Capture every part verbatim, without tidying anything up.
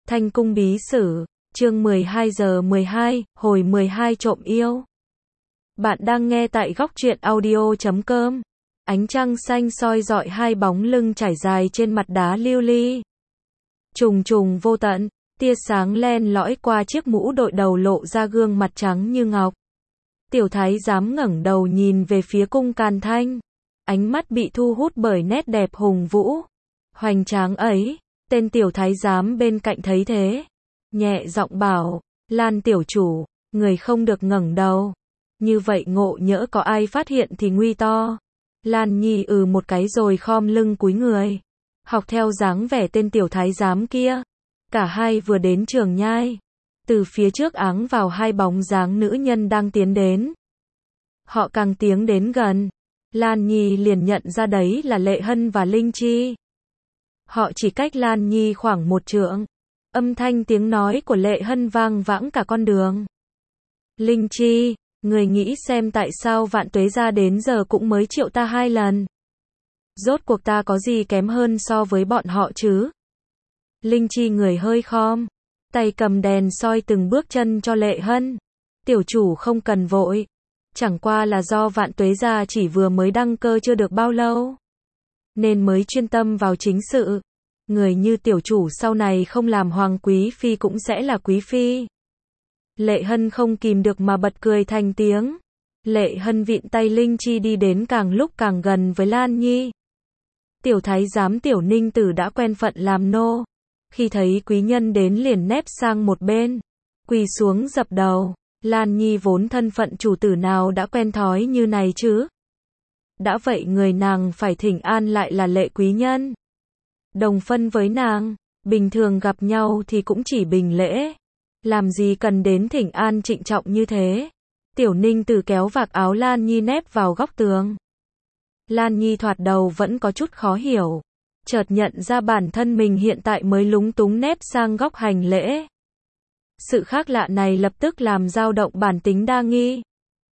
Thanh cung bí sử, chương mười hai giờ mười hai, hồi mười hai trộm yêu. Bạn đang nghe tại góc truyện audio chấm com. Ánh trăng xanh soi rọi hai bóng lưng trải dài trên mặt đá lưu ly. Trùng trùng vô tận, tia sáng len lỏi qua chiếc mũ đội đầu lộ ra gương mặt trắng như ngọc. Tiểu thái giám ngẩng đầu nhìn về phía cung Càn Thanh. Ánh mắt bị thu hút bởi nét đẹp hùng vũ, hoành tráng ấy. Tên tiểu thái giám bên cạnh thấy thế, nhẹ giọng bảo, Lan tiểu chủ, người không được ngẩng đầu. Như vậy ngộ nhỡ có ai phát hiện thì nguy to. Lan Nhi ừ một cái rồi khom lưng cúi người, học theo dáng vẻ tên tiểu thái giám kia. Cả hai vừa đến trường nhai, từ phía trước áng vào hai bóng dáng nữ nhân đang tiến đến. Họ càng tiến đến gần, Lan Nhi liền nhận ra đấy là Lệ Hân và Linh Chi. Họ chỉ cách Lan Nhi khoảng một trượng. Âm thanh tiếng nói của Lệ Hân vang vãng cả con đường. Linh Chi, người nghĩ xem tại sao Vạn Tuế gia đến giờ cũng mới triệu ta hai lần. Rốt cuộc ta có gì kém hơn so với bọn họ chứ? Linh Chi người hơi khom, tay cầm đèn soi từng bước chân cho Lệ Hân. Tiểu chủ không cần vội. Chẳng qua là do Vạn Tuế gia chỉ vừa mới đăng cơ chưa được bao lâu, nên mới chuyên tâm vào chính sự. Người như tiểu chủ sau này không làm hoàng quý phi cũng sẽ là quý phi. Lệ Hân không kìm được mà bật cười thành tiếng. Lệ Hân vịn tay Linh Chi đi đến càng lúc càng gần với Lan Nhi. Tiểu thái giám Tiểu Ninh Tử đã quen phận làm nô. Khi thấy quý nhân đến liền nép sang một bên, quỳ xuống dập đầu. Lan Nhi vốn thân phận chủ tử nào đã quen thói như này chứ? Đã vậy người nàng phải thỉnh an lại là Lệ quý nhân. Đồng phân với nàng, bình thường gặp nhau thì cũng chỉ bình lễ. Làm gì cần đến thỉnh an trịnh trọng như thế? Tiểu Ninh Tử kéo vạt áo Lan Nhi nép vào góc tường. Lan Nhi thoạt đầu vẫn có chút khó hiểu, chợt nhận ra bản thân mình hiện tại mới lúng túng nép sang góc hành lễ. Sự khác lạ này lập tức làm dao động bản tính đa nghi,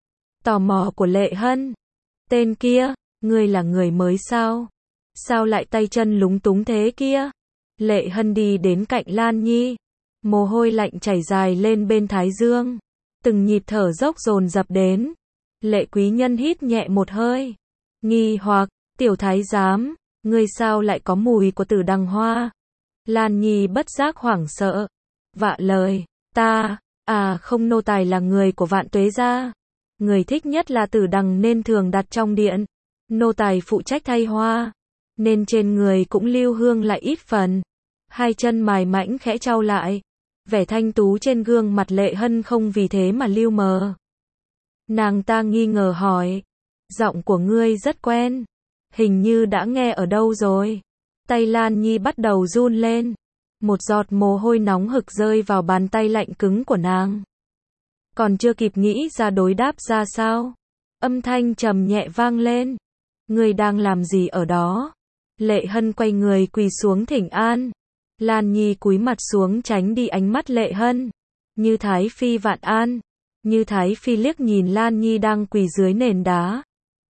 tò mò của Lệ Hân. Tên kia, ngươi là người mới sao? Sao lại tay chân lúng túng thế kia? Lệ Hân đi đến cạnh Lan Nhi, mồ hôi lạnh chảy dài lên bên thái dương, từng nhịp thở dốc dồn dập đến. Lệ quý nhân hít nhẹ một hơi, nghi hoặc, tiểu thái giám, ngươi sao lại có mùi của tử đằng hoa? Lan Nhi bất giác hoảng sợ, vạ lời, ta, à không, nô tài là người của Vạn Tuế gia. Người thích nhất là tử đằng nên thường đặt trong điện. Nô tài phụ trách thay hoa, nên trên người cũng lưu hương lại ít phần. Hai chân mài mãnh khẽ trao lại, vẻ thanh tú trên gương mặt Lệ Hân không vì thế mà lưu mờ. Nàng ta nghi ngờ hỏi, giọng của ngươi rất quen, hình như đã nghe ở đâu rồi. Tay Lan Nhi bắt đầu run lên, một giọt mồ hôi nóng hực rơi vào bàn tay lạnh cứng của nàng. Còn chưa kịp nghĩ ra đối đáp ra sao, âm thanh trầm nhẹ vang lên, ngươi đang làm gì ở đó? Lệ Hân quay người quỳ xuống thỉnh an. Lan Nhi cúi mặt xuống tránh đi ánh mắt Lệ Hân. Như Thái Phi vạn an. Như Thái Phi liếc nhìn Lan Nhi đang quỳ dưới nền đá,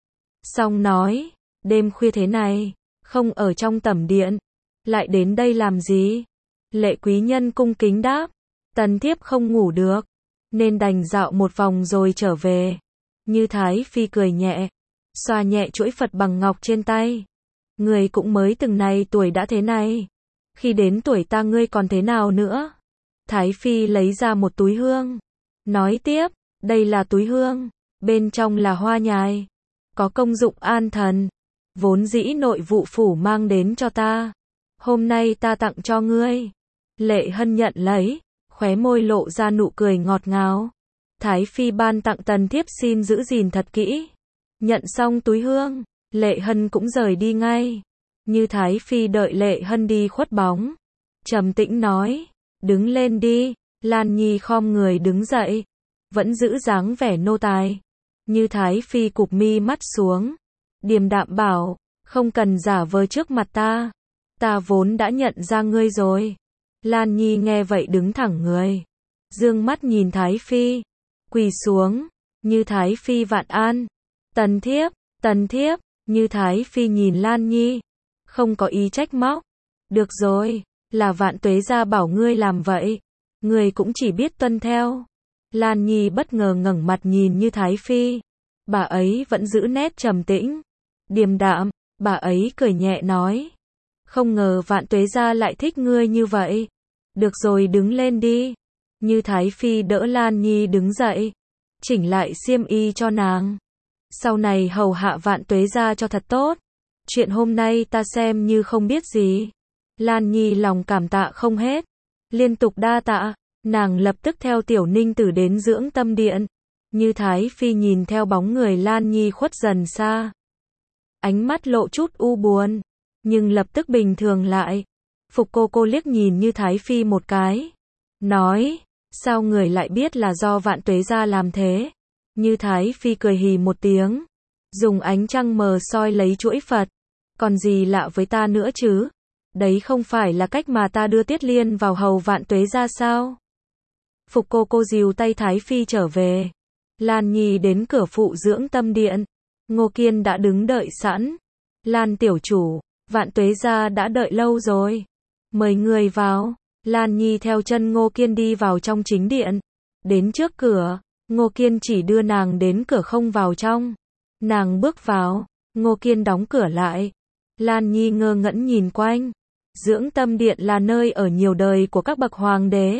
xong nói, đêm khuya thế này, không ở trong tẩm điện, lại đến đây làm gì? Lệ quý nhân cung kính đáp, tần thiếp không ngủ được, nên đành dạo một vòng rồi trở về. Như Thái Phi cười nhẹ, xoa nhẹ chuỗi Phật bằng ngọc trên tay. Người cũng mới từng này tuổi đã thế này, khi đến tuổi ta ngươi còn thế nào nữa? Thái Phi lấy ra một túi hương, nói tiếp, đây là túi hương, bên trong là hoa nhài, có công dụng an thần, vốn dĩ nội vụ phủ mang đến cho ta, hôm nay ta tặng cho ngươi. Lệ Hân nhận lấy, khóe môi lộ ra nụ cười ngọt ngào. Thái Phi ban tặng tần thiếp xin giữ gìn thật kỹ. Nhận xong túi hương, Lệ Hân cũng rời đi ngay. Như Thái Phi đợi Lệ Hân đi khuất bóng, trầm tĩnh nói, đứng lên đi. Lan Nhi khom người đứng dậy, vẫn giữ dáng vẻ nô tài. Như Thái Phi cụp mi mắt xuống, điềm đạm bảo, không cần giả vờ trước mặt ta, ta vốn đã nhận ra ngươi rồi. Lan Nhi nghe vậy đứng thẳng người, dương mắt nhìn Thái Phi, quỳ xuống. Như Thái Phi vạn an. Tần thiếp, tần thiếp. Như Thái Phi nhìn Lan Nhi, không có ý trách móc. Được rồi, Là Vạn Tuế gia bảo ngươi làm vậy. Ngươi cũng chỉ biết tuân theo. Lan Nhi bất ngờ ngẩng mặt nhìn Như Thái Phi. Bà ấy vẫn giữ nét trầm tĩnh, điềm đạm, bà ấy cười nhẹ nói. Không ngờ Vạn Tuế gia lại thích ngươi như vậy. Được rồi, đứng lên đi. Như Thái Phi đỡ Lan Nhi đứng dậy, chỉnh lại xiêm y cho nàng. Sau này hầu hạ Vạn Tuế gia cho thật tốt. Chuyện hôm nay ta xem như không biết gì. Lan Nhi lòng cảm tạ không hết, liên tục đa tạ. Nàng lập tức theo Tiểu Ninh Tử đến dưỡng tâm điện. Như Thái Phi nhìn theo bóng người Lan Nhi khuất dần xa, ánh mắt lộ chút u buồn, nhưng lập tức bình thường lại. Phục cô cô liếc nhìn Như Thái Phi một cái, nói, sao người lại biết là do Vạn Tuế gia làm thế? Như Thái Phi cười hì một tiếng, dùng ánh trăng mờ soi lấy chuỗi Phật. Còn gì lạ với ta nữa chứ? Đấy không phải là cách mà ta đưa Tiết Liên vào hầu Vạn Tuế gia sao? Phục cô cô dìu tay Thái Phi trở về. Lan Nhi đến cửa phụ dưỡng tâm điện. Ngô Kiên đã đứng đợi sẵn. Lan tiểu chủ, Vạn Tuế gia đã đợi lâu rồi. Mời người vào. Lan Nhi theo chân Ngô Kiên đi vào trong chính điện. Đến trước cửa, Ngô Kiên chỉ đưa nàng đến cửa không vào trong. Nàng bước vào, Ngô Kiên đóng cửa lại. Lan Nhi ngơ ngẩn nhìn quanh. Dưỡng tâm điện là nơi ở nhiều đời của các bậc hoàng đế.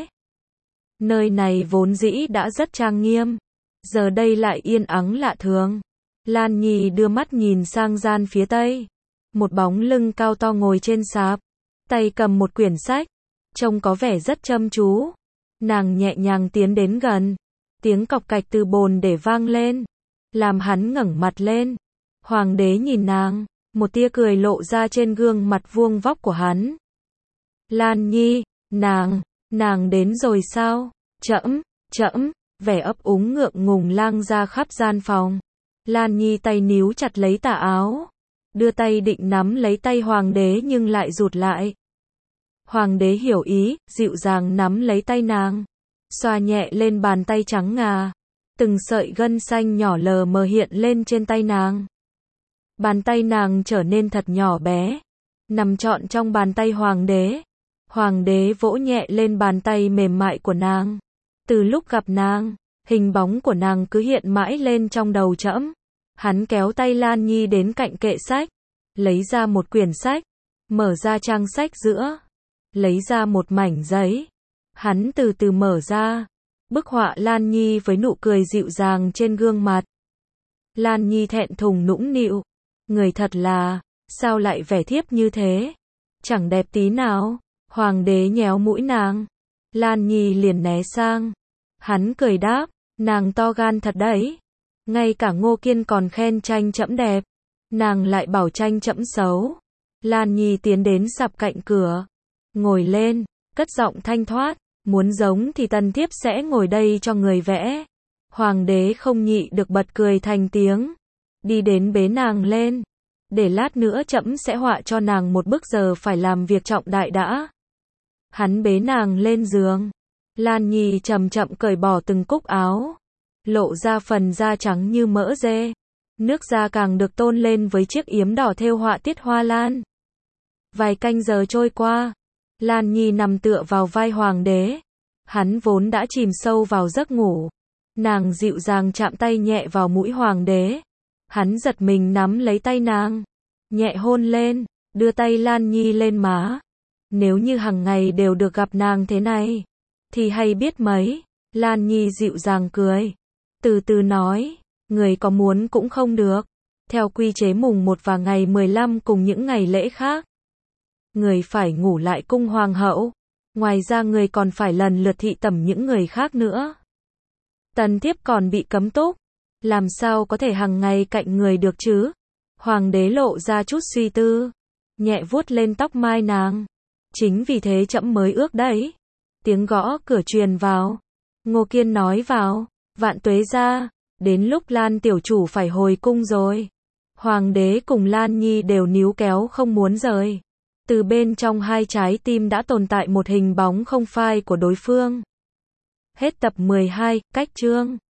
Nơi này vốn dĩ đã rất trang nghiêm, giờ đây lại yên ắng lạ thường. Lan Nhi đưa mắt nhìn sang gian phía tây. Một bóng lưng cao to ngồi trên sạp, tay cầm một quyển sách, trông có vẻ rất chăm chú. Nàng nhẹ nhàng tiến đến gần. Tiếng cọc cạch từ bồn để vang lên, làm hắn ngẩng mặt lên. Hoàng đế nhìn nàng, một tia cười lộ ra trên gương mặt vuông vóc của hắn. Lan Nhi, nàng, nàng đến rồi sao? Trẫm, trẫm, vẻ ấp úng ngượng ngùng lang ra khắp gian phòng. Lan Nhi tay níu chặt lấy tà áo, đưa tay định nắm lấy tay hoàng đế nhưng lại rụt lại. Hoàng đế hiểu ý, dịu dàng nắm lấy tay nàng, xoa nhẹ lên bàn tay trắng ngà. Từng sợi gân xanh nhỏ lờ mờ hiện lên trên tay nàng. Bàn tay nàng trở nên thật nhỏ bé, nằm trọn trong bàn tay hoàng đế. Hoàng đế vỗ nhẹ lên bàn tay mềm mại của nàng. Từ lúc gặp nàng, hình bóng của nàng cứ hiện mãi lên trong đầu trẫm. Hắn kéo tay Lan Nhi đến cạnh kệ sách, lấy ra một quyển sách, mở ra trang sách giữa, lấy ra một mảnh giấy. Hắn từ từ mở ra, bức họa Lan Nhi với nụ cười dịu dàng trên gương mặt. Lan Nhi thẹn thùng nũng nịu, người thật là, sao lại vẻ thiếp như thế? Chẳng đẹp tí nào. Hoàng đế nhéo mũi nàng. Lan Nhi liền né sang. Hắn cười đáp, nàng to gan thật đấy. Ngay cả Ngô Kiên còn khen tranh trẫm đẹp, nàng lại bảo tranh trẫm xấu. Lan Nhi tiến đến sạp cạnh cửa, ngồi lên, cất giọng thanh thoát, muốn giống thì tần thiếp sẽ ngồi đây cho người vẽ. Hoàng đế không nhị được bật cười thành tiếng, đi đến bế nàng lên. Để lát nữa trẫm sẽ họa cho nàng một bức, giờ phải làm việc trọng đại đã. Hắn bế nàng lên giường. Lan Nhi chậm chậm cởi bỏ từng cúc áo, lộ ra phần da trắng như mỡ dê. Nước da càng được tôn lên với chiếc yếm đỏ thêu họa tiết hoa lan. Vài canh giờ trôi qua, Lan Nhi nằm tựa vào vai hoàng đế. Hắn vốn đã chìm sâu vào giấc ngủ. Nàng dịu dàng chạm tay nhẹ vào mũi hoàng đế. Hắn giật mình nắm lấy tay nàng, nhẹ hôn lên, đưa tay Lan Nhi lên má. Nếu như hàng ngày đều được gặp nàng thế này, thì hay biết mấy. Lan Nhi dịu dàng cười, từ từ nói, người có muốn cũng không được. Theo quy chế mùng một và ngày mười lăm cùng những ngày lễ khác, người phải ngủ lại cung hoàng hậu. Ngoài ra người còn phải lần lượt thị tẩm những người khác nữa. Tần thiếp còn bị cấm túc, làm sao có thể hàng ngày cạnh người được chứ? Hoàng đế lộ ra chút suy tư, nhẹ vuốt lên tóc mai nàng. Chính vì thế trẫm mới ước đấy. Tiếng gõ cửa truyền vào. Ngô Kiên nói vào, Vạn Tuế gia, đến lúc Lan tiểu chủ phải hồi cung rồi. Hoàng đế cùng Lan Nhi đều níu kéo không muốn rời. Từ bên trong hai trái tim đã tồn tại một hình bóng không phai của đối phương. Hết tập mười hai, cách chương.